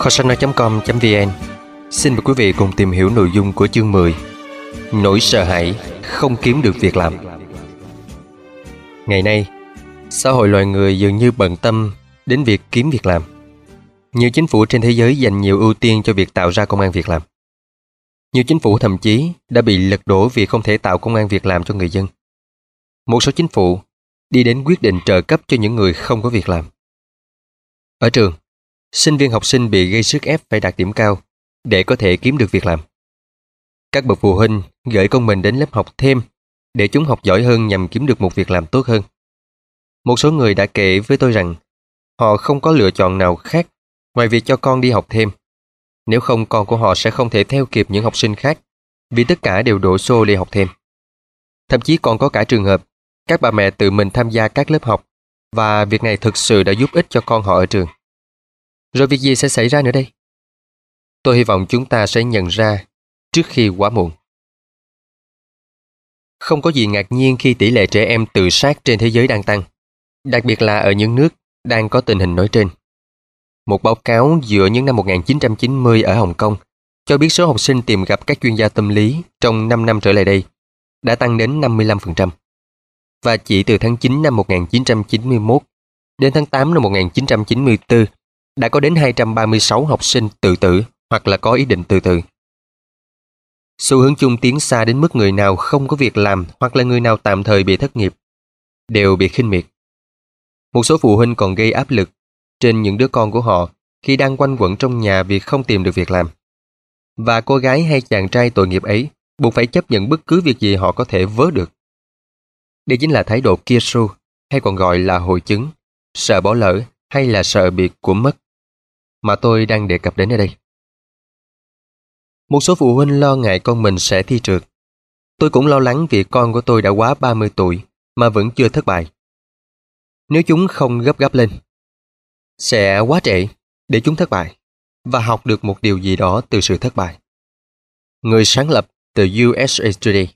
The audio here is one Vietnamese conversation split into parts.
Kho sách nói.com.vn xin mời quý vị cùng tìm hiểu nội dung của chương 10: Nỗi sợ hãi không kiếm được việc làm. Ngày nay, xã hội loài người dường như bận tâm đến việc kiếm việc làm. Nhiều chính phủ trên thế giới dành nhiều ưu tiên cho việc tạo ra công ăn việc làm. Nhiều chính phủ thậm chí đã bị lật đổ vì không thể tạo công ăn việc làm cho người dân. Một số chính phủ đi đến quyết định trợ cấp cho những người không có việc làm. Ở trường, sinh viên học sinh bị gây sức ép phải đạt điểm cao để có thể kiếm được việc làm. Các bậc phụ huynh gửi con mình đến lớp học thêm để chúng học giỏi hơn nhằm kiếm được một việc làm tốt hơn. Một số người đã kể với tôi rằng họ không có lựa chọn nào khác ngoài việc cho con đi học thêm. Nếu không, con của họ sẽ không thể theo kịp những học sinh khác vì tất cả đều đổ xô đi học thêm. Thậm chí còn có cả trường hợp các bà mẹ tự mình tham gia các lớp học và việc này thực sự đã giúp ích cho con họ ở trường. Rồi việc gì sẽ xảy ra nữa đây? Tôi hy vọng chúng ta sẽ nhận ra trước khi quá muộn. Không có gì ngạc nhiên khi tỷ lệ trẻ em tự sát trên thế giới đang tăng, đặc biệt là ở những nước đang có tình hình nói trên. Một báo cáo dựa những năm 1990 ở Hồng Kông cho biết số học sinh tìm gặp các chuyên gia tâm lý trong 5 năm trở lại đây đã tăng đến 55%. Và chỉ từ tháng 9 năm 1991 đến tháng 8 năm 1994 đã có đến 236 học sinh tự tử hoặc là có ý định tự tử. Xu hướng chung tiến xa đến mức người nào không có việc làm hoặc là người nào tạm thời bị thất nghiệp đều bị khinh miệt. Một số phụ huynh còn gây áp lực trên những đứa con của họ khi đang quanh quẩn trong nhà vì không tìm được việc làm. Và cô gái hay chàng trai tội nghiệp ấy buộc phải chấp nhận bất cứ việc gì họ có thể vớ được. Đây chính là thái độ Kiasu, hay còn gọi là hội chứng, sợ bỏ lỡ hay là sợ bị của mất, mà tôi đang đề cập đến ở đây. Một số phụ huynh lo ngại con mình sẽ thi trượt. Tôi cũng lo lắng vì con của tôi đã quá 30 tuổi mà vẫn chưa thất bại. Nếu chúng không gấp gáp lên, sẽ quá trễ để chúng thất bại và học được một điều gì đó từ sự thất bại. Người sáng lập The USA Today.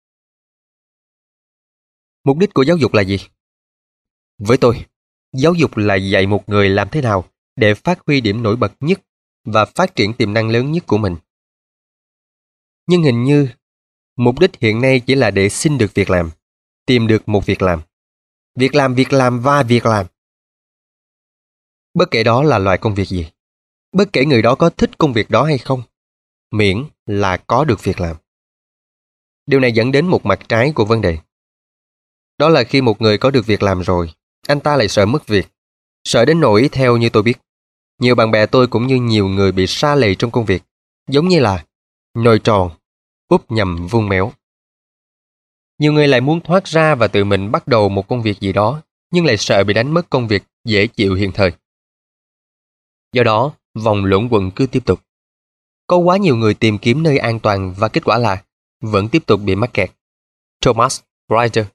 Mục đích của giáo dục là gì? Với tôi, giáo dục là dạy một người làm thế nào để phát huy điểm nổi bật nhất và phát triển tiềm năng lớn nhất của mình. Nhưng hình như, mục đích hiện nay chỉ là để xin được việc làm, tìm được một việc làm. Việc làm và việc làm. Bất kể đó là loại công việc gì, bất kể người đó có thích công việc đó hay không, miễn là có được việc làm. Điều này dẫn đến một mặt trái của vấn đề. Đó là khi một người có được việc làm rồi, anh ta lại sợ mất việc. Sợ đến nỗi theo như tôi biết, nhiều bạn bè tôi cũng như nhiều người bị sa lầy trong công việc, giống như là nồi tròn, úp nhầm vuông méo. Nhiều người lại muốn thoát ra và tự mình bắt đầu một công việc gì đó, nhưng lại sợ bị đánh mất công việc dễ chịu hiện thời. Do đó, vòng luẩn quẩn cứ tiếp tục. Có quá nhiều người tìm kiếm nơi an toàn và kết quả là vẫn tiếp tục bị mắc kẹt. Thomas Ryder.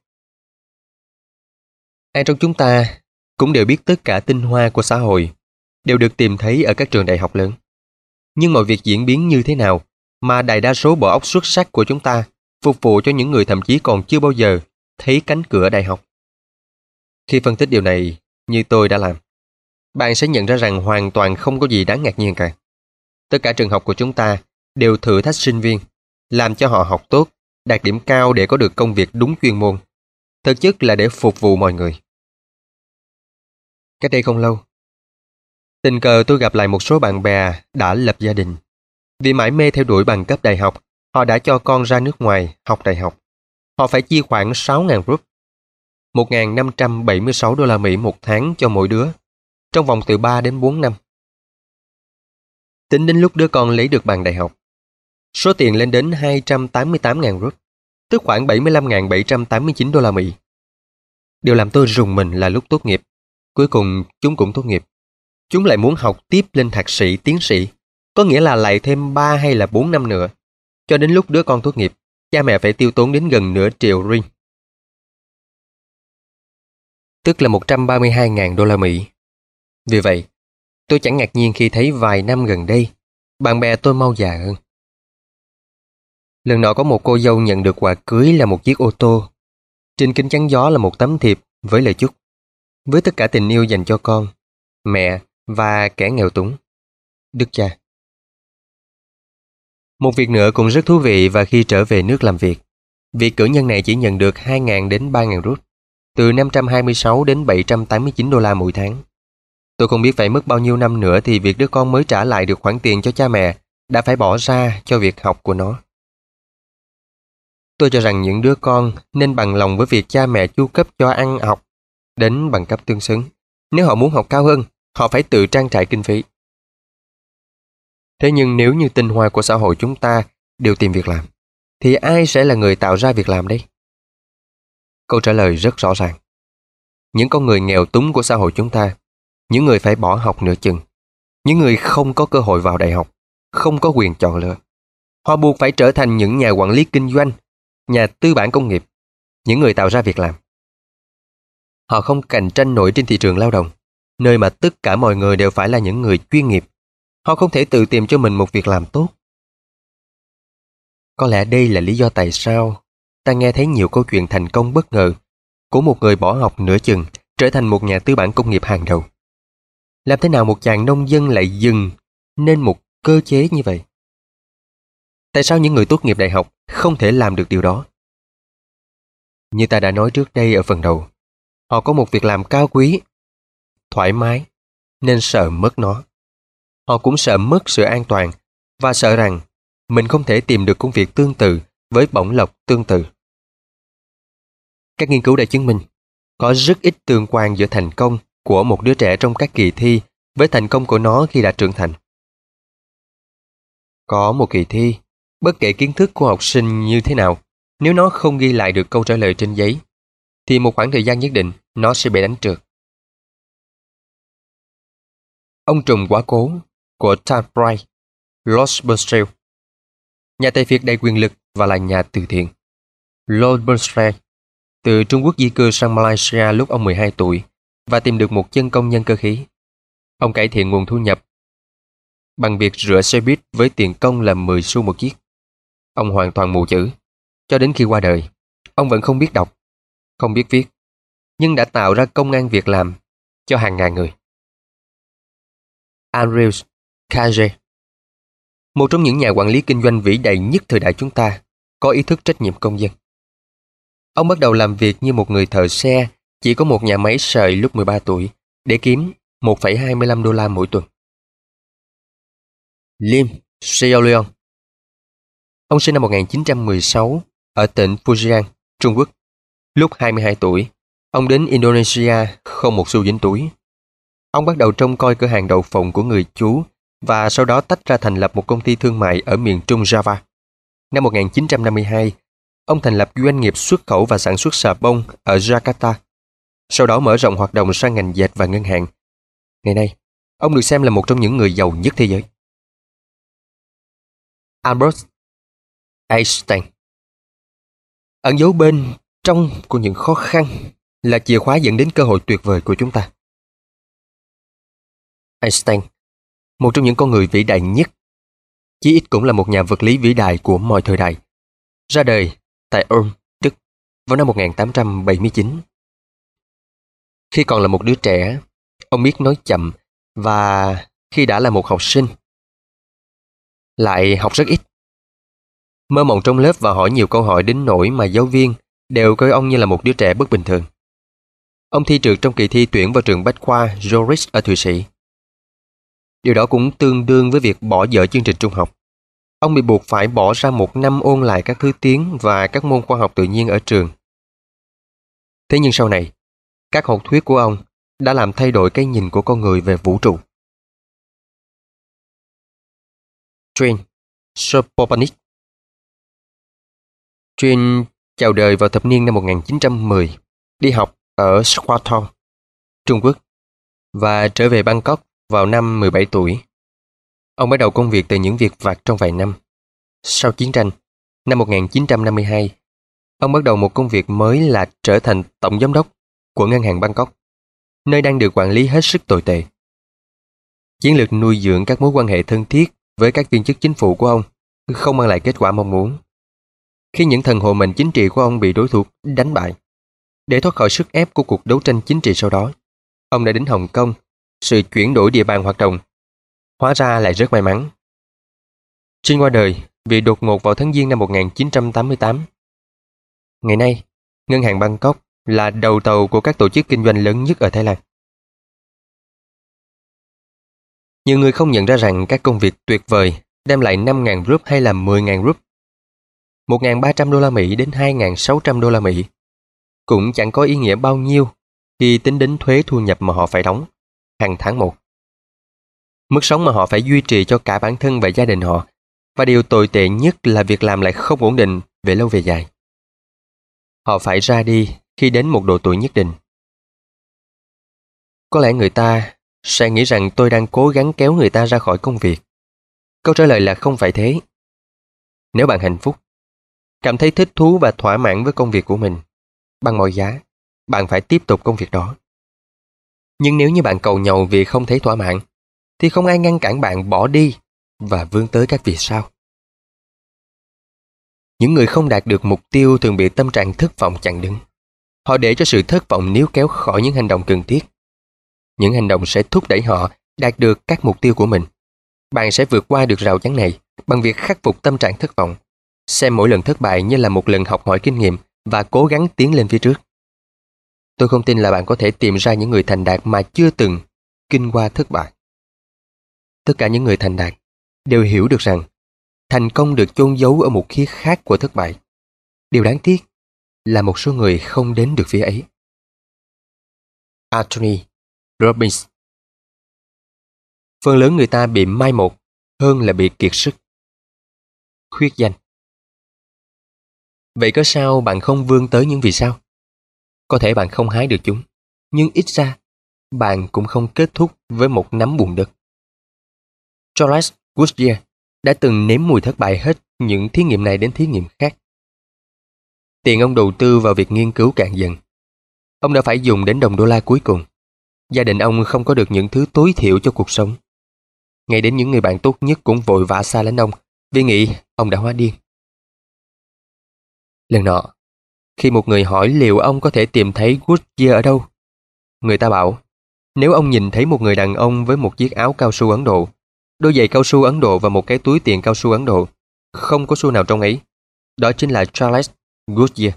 Ai trong chúng ta cũng đều biết tất cả tinh hoa của xã hội đều được tìm thấy ở các trường đại học lớn. Nhưng mọi việc diễn biến như thế nào mà đại đa số bộ óc xuất sắc của chúng ta phục vụ cho những người thậm chí còn chưa bao giờ thấy cánh cửa đại học? Khi phân tích điều này như tôi đã làm, bạn sẽ nhận ra rằng hoàn toàn không có gì đáng ngạc nhiên cả. Tất cả trường học của chúng ta đều thử thách sinh viên, làm cho họ học tốt, đạt điểm cao để có được công việc đúng chuyên môn. Thực chất là để phục vụ mọi người. Cách đây không lâu, tình cờ tôi gặp lại một số bạn bè đã lập gia đình. Vì mải mê theo đuổi bằng cấp đại học, họ đã cho con ra nước ngoài học đại học. Họ phải chi khoảng 6.000 rúp, 1.576 đô la Mỹ một tháng cho mỗi đứa, trong vòng từ 3 đến 4 năm. Tính đến lúc đứa con lấy được bằng đại học, số tiền lên đến 288.000 rúp, tức khoảng 75.789 đô la Mỹ. Điều làm tôi rùng mình là lúc tốt nghiệp, cuối cùng chúng cũng tốt nghiệp. Chúng lại muốn học tiếp lên thạc sĩ, tiến sĩ, có nghĩa là lại thêm 3 hay là 4 năm nữa. Cho đến lúc đứa con tốt nghiệp, cha mẹ phải tiêu tốn đến gần nửa triệu ring, tức là 132.000 đô la Mỹ. Vì vậy, tôi chẳng ngạc nhiên khi thấy vài năm gần đây, bạn bè tôi mau già hơn. Lần nọ có một cô dâu nhận được quà cưới là một chiếc ô tô. Trên kính chắn gió là một tấm thiệp với lời chúc: với tất cả tình yêu dành cho con, mẹ và kẻ nghèo túng. Đức cha. Một việc nữa cũng rất thú vị và khi trở về nước làm việc cử nhân này chỉ nhận được 2.000 đến 3.000 rút, từ 526 đến 789 đô la mỗi tháng. Tôi không biết phải mất bao nhiêu năm nữa thì việc đứa con mới trả lại được khoản tiền cho cha mẹ đã phải bỏ ra cho việc học của nó. Tôi cho rằng những đứa con nên bằng lòng với việc cha mẹ chu cấp cho ăn học đến bằng cấp tương xứng. Nếu họ muốn học cao hơn, họ phải tự trang trải kinh phí. Thế nhưng nếu như tinh hoa của xã hội chúng ta đều tìm việc làm, thì ai sẽ là người tạo ra việc làm đây? Câu trả lời rất rõ ràng. Những con người nghèo túng của xã hội chúng ta, những người phải bỏ học nửa chừng, những người không có cơ hội vào đại học, không có quyền chọn lựa. Họ buộc phải trở thành những nhà quản lý kinh doanh, nhà tư bản công nghiệp, những người tạo ra việc làm. Họ không cạnh tranh nổi trên thị trường lao động, nơi mà tất cả mọi người đều phải là những người chuyên nghiệp. Họ không thể tự tìm cho mình một việc làm tốt. Có lẽ đây là lý do tại sao ta nghe thấy nhiều câu chuyện thành công bất ngờ của một người bỏ học nửa chừng trở thành một nhà tư bản công nghiệp hàng đầu. Làm thế nào một chàng nông dân lại dừng nên một cơ chế như vậy? Tại sao những người tốt nghiệp đại học không thể làm được điều đó? Như ta đã nói trước đây ở phần đầu, họ có một việc làm cao quý, thoải mái, nên sợ mất nó. Họ cũng sợ mất sự an toàn và sợ rằng mình không thể tìm được công việc tương tự với bổng lộc tương tự. Các nghiên cứu đã chứng minh có rất ít tương quan giữa thành công của một đứa trẻ trong các kỳ thi với thành công của nó khi đã trưởng thành. Có một kỳ thi, bất kể kiến thức của học sinh như thế nào, nếu nó không ghi lại được câu trả lời trên giấy, thì một khoảng thời gian nhất định nó sẽ bị đánh trượt. Ông trùm quá cố của Tabright, Lord Burstall, nhà tài phiệt đầy quyền lực và là nhà từ thiện. Lord Burstall từ Trung Quốc di cư sang Malaysia lúc ông 12 tuổi và tìm được một chân công nhân cơ khí. Ông cải thiện nguồn thu nhập bằng việc rửa xe buýt với tiền công là 10 xu một chiếc. Ông hoàn toàn mù chữ. Cho đến khi qua đời, ông vẫn không biết đọc, không biết viết, nhưng đã tạo ra công ăn việc làm cho hàng ngàn người. Andrews Carnegie, một trong những nhà quản lý kinh doanh vĩ đại nhất thời đại chúng ta, có ý thức trách nhiệm công dân. Ông bắt đầu làm việc như một người thợ xe, chỉ có một nhà máy sợi lúc 13 tuổi, để kiếm 1,25 đô la mỗi tuần. Lim Xiaoliang, ông sinh năm 1916 ở tỉnh Fujian, Trung Quốc. Lúc 22 tuổi, ông đến Indonesia không một xu dính túi. Ông bắt đầu trông coi cửa hàng đậu phộng của người chú và sau đó tách ra thành lập một công ty thương mại ở miền Trung Java. Năm 1952, ông thành lập doanh nghiệp xuất khẩu và sản xuất xà bông ở Jakarta. Sau đó mở rộng hoạt động sang ngành dệt và ngân hàng. Ngày nay, ông được xem là một trong những người giàu nhất thế giới. Albert Einstein, ẩn giấu bên trong của những khó khăn là chìa khóa dẫn đến cơ hội tuyệt vời của chúng ta. Einstein, một trong những con người vĩ đại nhất, chí ít cũng là một nhà vật lý vĩ đại của mọi thời đại, ra đời tại Ulm, Đức vào năm 1879. Khi còn là một đứa trẻ, ông biết nói chậm và khi đã là một học sinh, lại học rất ít. Mơ mộng trong lớp và hỏi nhiều câu hỏi đến nỗi mà giáo viên đều coi ông như là một đứa trẻ bất bình thường. Ông thi trượt trong kỳ thi tuyển vào trường bách khoa Zurich ở Thụy Sĩ. Điều đó cũng tương đương với việc bỏ dở chương trình trung học. Ông bị buộc phải bỏ ra 1 năm ôn lại các thứ tiếng và các môn khoa học tự nhiên ở trường. Thế nhưng sau này, các học thuyết của ông đã làm thay đổi cái nhìn của con người về vũ trụ. Train Sopopanik. Train chào đời vào thập niên năm 1910, đi học ở Squator, Trung Quốc, và trở về Bangkok vào năm 17 tuổi. Ông bắt đầu công việc từ những việc vặt trong vài năm. Sau chiến tranh, năm 1952, ông bắt đầu một công việc mới là trở thành tổng giám đốc của ngân hàng Bangkok, nơi đang được quản lý hết sức tồi tệ. Chiến lược nuôi dưỡng các mối quan hệ thân thiết với các viên chức chính phủ của ông không mang lại kết quả mong muốn. Khi những thần hộ mệnh chính trị của ông bị đối thủ đánh bại, để thoát khỏi sức ép của cuộc đấu tranh chính trị sau đó, ông đã đến Hồng Kông, sự chuyển đổi địa bàn hoạt động Hóa ra lại rất may mắn. Trinh qua đời vì đột ngột vào tháng Giêng năm 1988. Ngày nay, ngân hàng Bangkok là đầu tàu của các tổ chức kinh doanh lớn nhất ở Thái Lan. Nhiều người không nhận ra rằng các công việc tuyệt vời đem lại 5.000 rup hay là 10.000 rup, 1.300 đô la Mỹ đến 2.600 đô la Mỹ cũng chẳng có ý nghĩa bao nhiêu khi tính đến thuế thu nhập mà họ phải đóng hàng tháng một. Mức sống mà họ phải duy trì cho cả bản thân và gia đình họ, và điều tồi tệ nhất là việc làm lại không ổn định về lâu về dài. Họ phải ra đi khi đến một độ tuổi nhất định. Có lẽ người ta sẽ nghĩ rằng tôi đang cố gắng kéo người ta ra khỏi công việc. Câu trả lời là không phải thế. Nếu bạn hạnh phúc, cảm thấy thích thú và thỏa mãn với công việc của mình, bằng mọi giá, bạn phải tiếp tục công việc đó. Nhưng nếu như bạn cầu nhàu vì không thấy thỏa mãn, thì không ai ngăn cản bạn bỏ đi và vươn tới các vì sao. Những người không đạt được mục tiêu thường bị tâm trạng thất vọng chặn đứng. Họ để cho sự thất vọng níu kéo khỏi những hành động cần thiết. Những hành động sẽ thúc đẩy họ đạt được các mục tiêu của mình. Bạn sẽ vượt qua được rào chắn này bằng việc khắc phục tâm trạng thất vọng, xem mỗi lần thất bại như là một lần học hỏi kinh nghiệm và cố gắng tiến lên phía trước. Tôi không tin là bạn có thể tìm ra những người thành đạt mà chưa từng kinh qua thất bại. Tất cả những người thành đạt đều hiểu được rằng thành công được chôn giấu ở một khía khác của thất bại. Điều đáng tiếc là một số người không đến được phía ấy. Anthony Robbins. Phần lớn người ta bị mai một hơn là bị kiệt sức. Khuyết danh. Vậy có sao bạn không vươn tới những vì sao? Có thể bạn không hái được chúng, nhưng ít ra bạn cũng không kết thúc với một nắm bùn đất. Charles Goodyear đã từng nếm mùi thất bại hết những thí nghiệm này đến thí nghiệm khác. Tiền ông đầu tư vào việc nghiên cứu cạn dần. Ông đã phải dùng đến đồng đô la cuối cùng. Gia đình ông không có được những thứ tối thiểu cho cuộc sống. Ngay đến những người bạn tốt nhất cũng vội vã xa lánh ông vì nghĩ ông đã hóa điên. Lần nọ, khi một người hỏi liệu ông có thể tìm thấy Goodyear ở đâu, người ta bảo nếu ông nhìn thấy một người đàn ông với một chiếc áo cao su Ấn Độ, đôi giày cao su Ấn Độ và một cái túi tiền cao su Ấn Độ, không có xu nào trong ấy, đó chính là Charles Goodyear.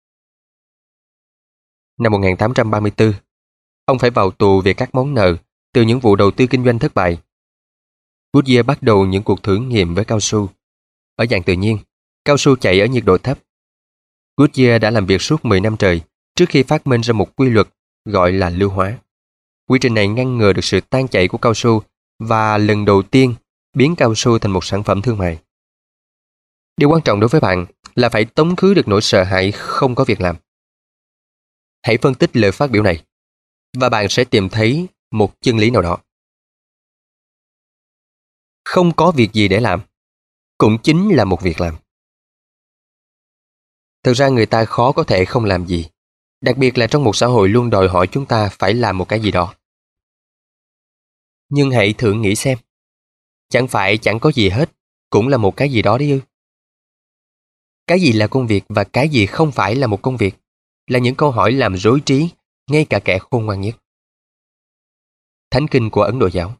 Năm 1834, ông phải vào tù vì các món nợ từ những vụ đầu tư kinh doanh thất bại. Goodyear bắt đầu những cuộc thử nghiệm với cao su. Ở dạng tự nhiên, cao su chạy ở nhiệt độ thấp. Goodyear đã làm việc suốt 10 năm trời trước khi phát minh ra một quy luật gọi là lưu hóa. Quy trình này ngăn ngừa được sự tan chảy của cao su và lần đầu tiên biến cao su thành một sản phẩm thương mại. Điều quan trọng đối với bạn là phải tống khứ được nỗi sợ hãi không có việc làm. Hãy phân tích lời phát biểu này và bạn sẽ tìm thấy một chân lý nào đó. Không có việc gì để làm cũng chính là một việc làm. Thực ra người ta khó có thể không làm gì, đặc biệt là trong một xã hội luôn đòi hỏi chúng ta phải làm một cái gì đó. Nhưng hãy thử nghĩ xem, chẳng phải chẳng có gì hết cũng là một cái gì đó đấy ư? Cái gì là công việc và cái gì không phải là một công việc là những câu hỏi làm rối trí ngay cả kẻ khôn ngoan nhất. Thánh kinh của Ấn Độ giáo.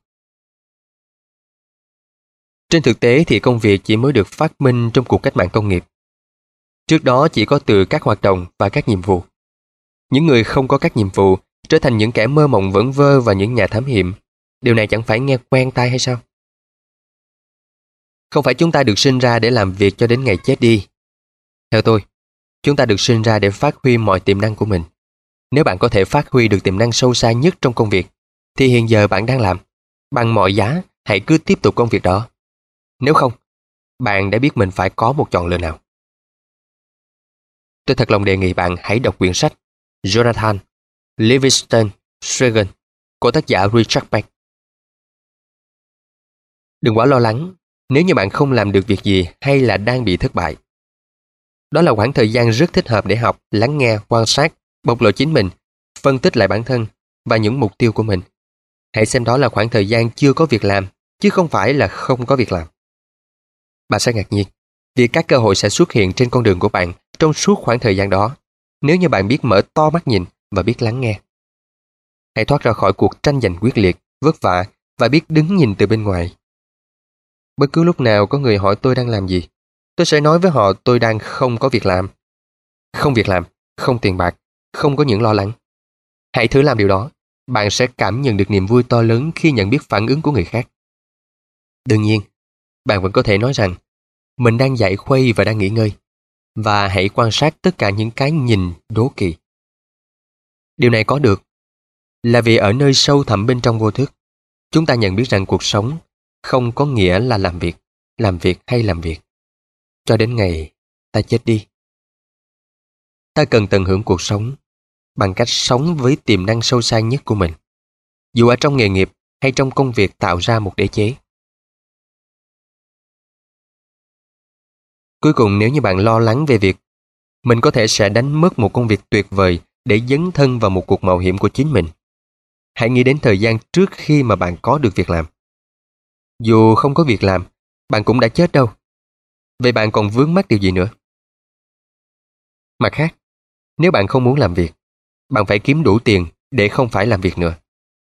Trên thực tế thì công việc chỉ mới được phát minh trong cuộc cách mạng công nghiệp. Trước đó chỉ có từ các hoạt động và các nhiệm vụ. Những người không có các nhiệm vụ trở thành những kẻ mơ mộng vẩn vơ và những nhà thám hiểm. Điều này chẳng phải nghe quen tai hay sao? Không phải chúng ta được sinh ra để làm việc cho đến ngày chết đi. Theo tôi, chúng ta được sinh ra để phát huy mọi tiềm năng của mình. Nếu bạn có thể phát huy được tiềm năng sâu xa nhất trong công việc, thì hiện giờ bạn đang làm. Bằng mọi giá, hãy cứ tiếp tục công việc đó. Nếu không, bạn đã biết mình phải có một chọn lựa nào. Tôi thật lòng đề nghị bạn hãy đọc quyển sách Jonathan Livingston Segan của tác giả Richard Bach. Đừng quá lo lắng nếu như bạn không làm được việc gì hay là đang bị thất bại. Đó là khoảng thời gian rất thích hợp để học, lắng nghe, quan sát, bộc lộ chính mình, phân tích lại bản thân và những mục tiêu của mình. Hãy xem đó là khoảng thời gian chưa có việc làm, chứ không phải là không có việc làm. Bạn sẽ ngạc nhiên vì các cơ hội sẽ xuất hiện trên con đường của bạn trong suốt khoảng thời gian đó, nếu như bạn biết mở to mắt nhìn và biết lắng nghe. Hãy thoát ra khỏi cuộc tranh giành quyết liệt, vất vả và biết đứng nhìn từ bên ngoài. Bất cứ lúc nào có người hỏi tôi đang làm gì, tôi sẽ nói với họ tôi đang không có việc làm. Không việc làm, không tiền bạc, không có những lo lắng. Hãy thử làm điều đó, bạn sẽ cảm nhận được niềm vui to lớn khi nhận biết phản ứng của người khác. Đương nhiên, bạn vẫn có thể nói rằng mình đang giải khuây và đang nghỉ ngơi, và hãy quan sát tất cả những cái nhìn đố kỵ. Điều này có được là vì ở nơi sâu thẳm bên trong vô thức, chúng ta nhận biết rằng cuộc sống không có nghĩa là làm việc hay làm việc, cho đến ngày ta chết đi. Ta cần tận hưởng cuộc sống bằng cách sống với tiềm năng sâu xa nhất của mình, dù ở trong nghề nghiệp hay trong công việc tạo ra một đế chế. Cuối cùng, nếu như bạn lo lắng về việc mình có thể sẽ đánh mất một công việc tuyệt vời để dấn thân vào một cuộc mạo hiểm của chính mình, hãy nghĩ đến thời gian trước khi mà bạn có được việc làm. Dù không có việc làm, bạn cũng đã chết đâu. Vậy bạn còn vướng mắc điều gì nữa? Mặt khác, nếu bạn không muốn làm việc, bạn phải kiếm đủ tiền để không phải làm việc nữa.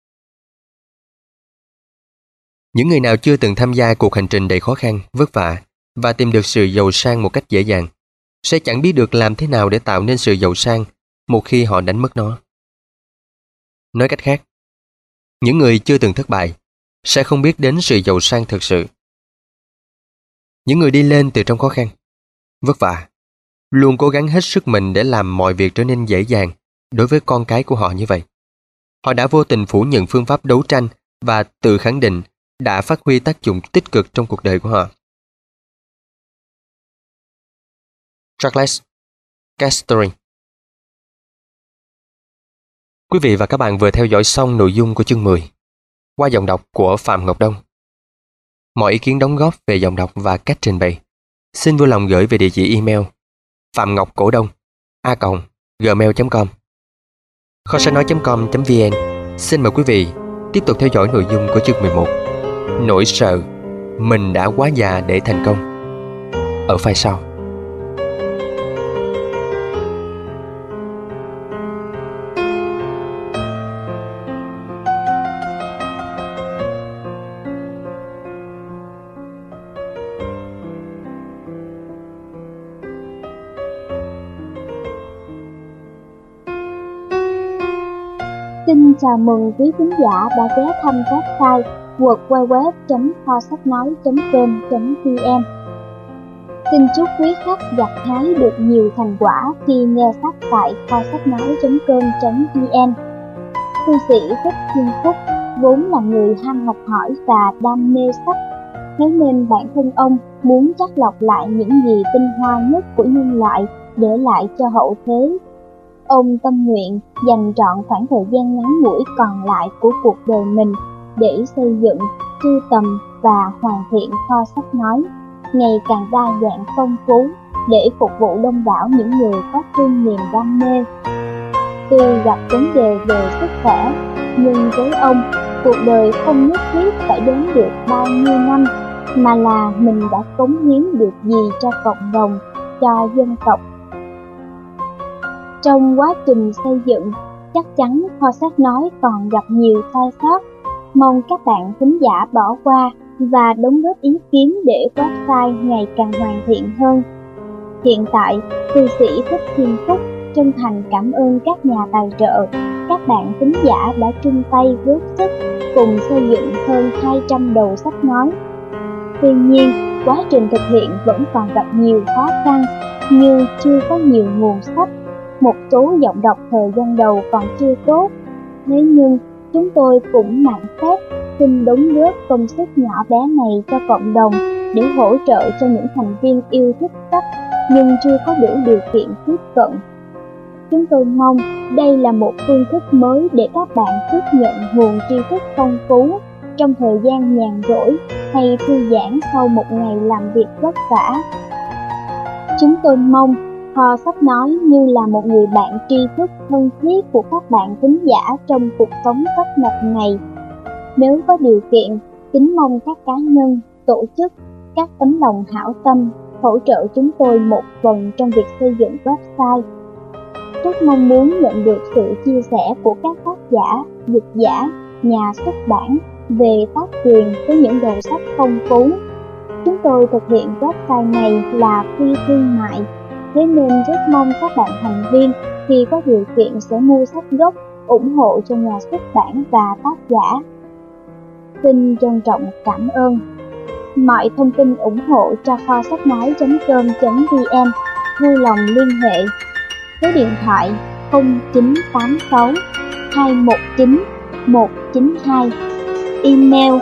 Những người nào chưa từng tham gia cuộc hành trình đầy khó khăn, vất vả và tìm được sự giàu sang một cách dễ dàng, sẽ chẳng biết được làm thế nào để tạo nên sự giàu sang một khi họ đánh mất nó. Nói cách khác, những người chưa từng thất bại sẽ không biết đến sự giàu sang thực sự. Những người đi lên từ trong khó khăn, vất vả, luôn cố gắng hết sức mình để làm mọi việc trở nên dễ dàng đối với con cái của họ như vậy. Họ đã vô tình phủ nhận phương pháp đấu tranh và tự khẳng định đã phát huy tác dụng tích cực trong cuộc đời của họ. Charles Castoring. Quý vị và các bạn vừa theo dõi xong nội dung của chương 10 qua giọng đọc của Phạm Ngọc Đông. Mọi ý kiến đóng góp về giọng đọc và cách trình bày xin vui lòng gửi về địa chỉ email phạm.ngọc.cổ đông@gmail.com. Kho sách nói.com.vn xin mời quý vị tiếp tục theo dõi nội dung của chương 11 Nỗi sợ mình đã quá già để thành công ở file sau. Xin chào mừng quý khán giả đã ghé thăm website www.kho-sách-nói.com.vn. Xin chúc quý khách gặt hái được nhiều thành quả khi nghe sách tại kho-sách-nói.com.vn. Thư sĩ Thích Thiên Phúc vốn là người ham học hỏi và đam mê sách, thế nên bản thân ông muốn chắt lọc lại những gì tinh hoa nhất của nhân loại để lại cho hậu thế. Ông tâm nguyện dành trọn khoảng thời gian ngắn ngủi còn lại của cuộc đời mình để xây dựng, sưu tầm và hoàn thiện kho sách nói ngày càng đa dạng phong phú để phục vụ đông đảo những người có chung niềm đam mê. Tuy gặp vấn đề về sức khỏe, nhưng với ông, cuộc đời không nhất thiết phải đến được bao nhiêu năm, mà là mình đã cống hiến được gì cho cộng đồng, cho dân tộc. Trong quá trình xây dựng, chắc chắn kho sách nói còn gặp nhiều sai sót. Mong các bạn thính giả bỏ qua và đóng góp ý kiến để website ngày càng hoàn thiện hơn. Hiện tại, thư sĩ Thích Thiên Phúc chân thành cảm ơn các nhà tài trợ, các bạn thính giả đã chung tay góp sức cùng xây dựng hơn 200 đầu sách nói. Tuy nhiên, quá trình thực hiện vẫn còn gặp nhiều khó khăn như chưa có nhiều nguồn sách, một số giọng đọc thời gian đầu còn chưa tốt. Thế nhưng, chúng tôi cũng mạn phép xin đóng góp công sức nhỏ bé này cho cộng đồng để hỗ trợ cho những thành viên yêu thích sách nhưng chưa có đủ điều kiện tiếp cận. Chúng tôi mong đây là một phương thức mới để các bạn tiếp nhận nguồn tri thức phong phú trong thời gian nhàn rỗi hay thư giãn sau một ngày làm việc vất vả. Chúng tôi mong kho sách nói như là một người bạn tri thức thân thiết của các bạn thính giả trong cuộc sống tấp nập này. Nếu có điều kiện, kính mong các cá nhân, tổ chức, các tấm lòng hảo tâm hỗ trợ chúng tôi một phần trong việc xây dựng website. Rất mong muốn nhận được sự chia sẻ của các tác giả, dịch giả, nhà xuất bản về tác truyền với những đầu sách phong phú. Chúng tôi thực hiện website này là phi thương mại, thế nên rất mong các bạn thành viên khi có điều kiện sẽ mua sách gốc, ủng hộ cho nhà xuất bản và tác giả. Xin trân trọng cảm ơn. Mọi thông tin ủng hộ cho kho sách nói.com.vn vui lòng liên hệ số điện thoại 0986 219 192, email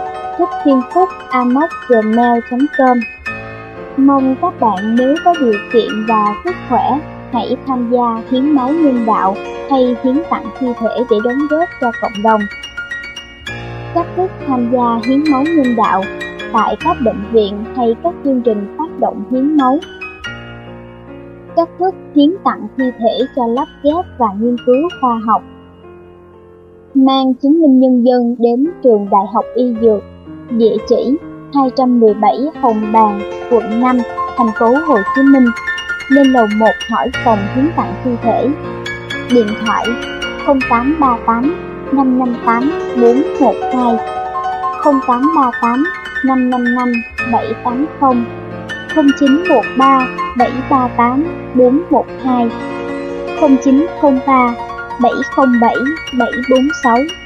thútphienphúc@gmail.com. Mong các bạn nếu có điều kiện và sức khỏe hãy tham gia hiến máu nhân đạo hay hiến tặng thi thể để đóng góp cho cộng đồng. Cách thức tham gia hiến máu nhân đạo tại các bệnh viện hay các chương trình phát động hiến máu. Cách thức hiến tặng thi thể cho lắp ghép và nghiên cứu khoa học. Mang chứng minh nhân dân đến trường Đại học Y Dược, địa chỉ 217 Hồng Bàng, quận 5, thành phố Hồ Chí Minh, lên lầu 1 hỏi phòng hiến tặng thi thể. Điện thoại 0838 558 412, 0838 555 780, 0913 738 412, 0903 707 746.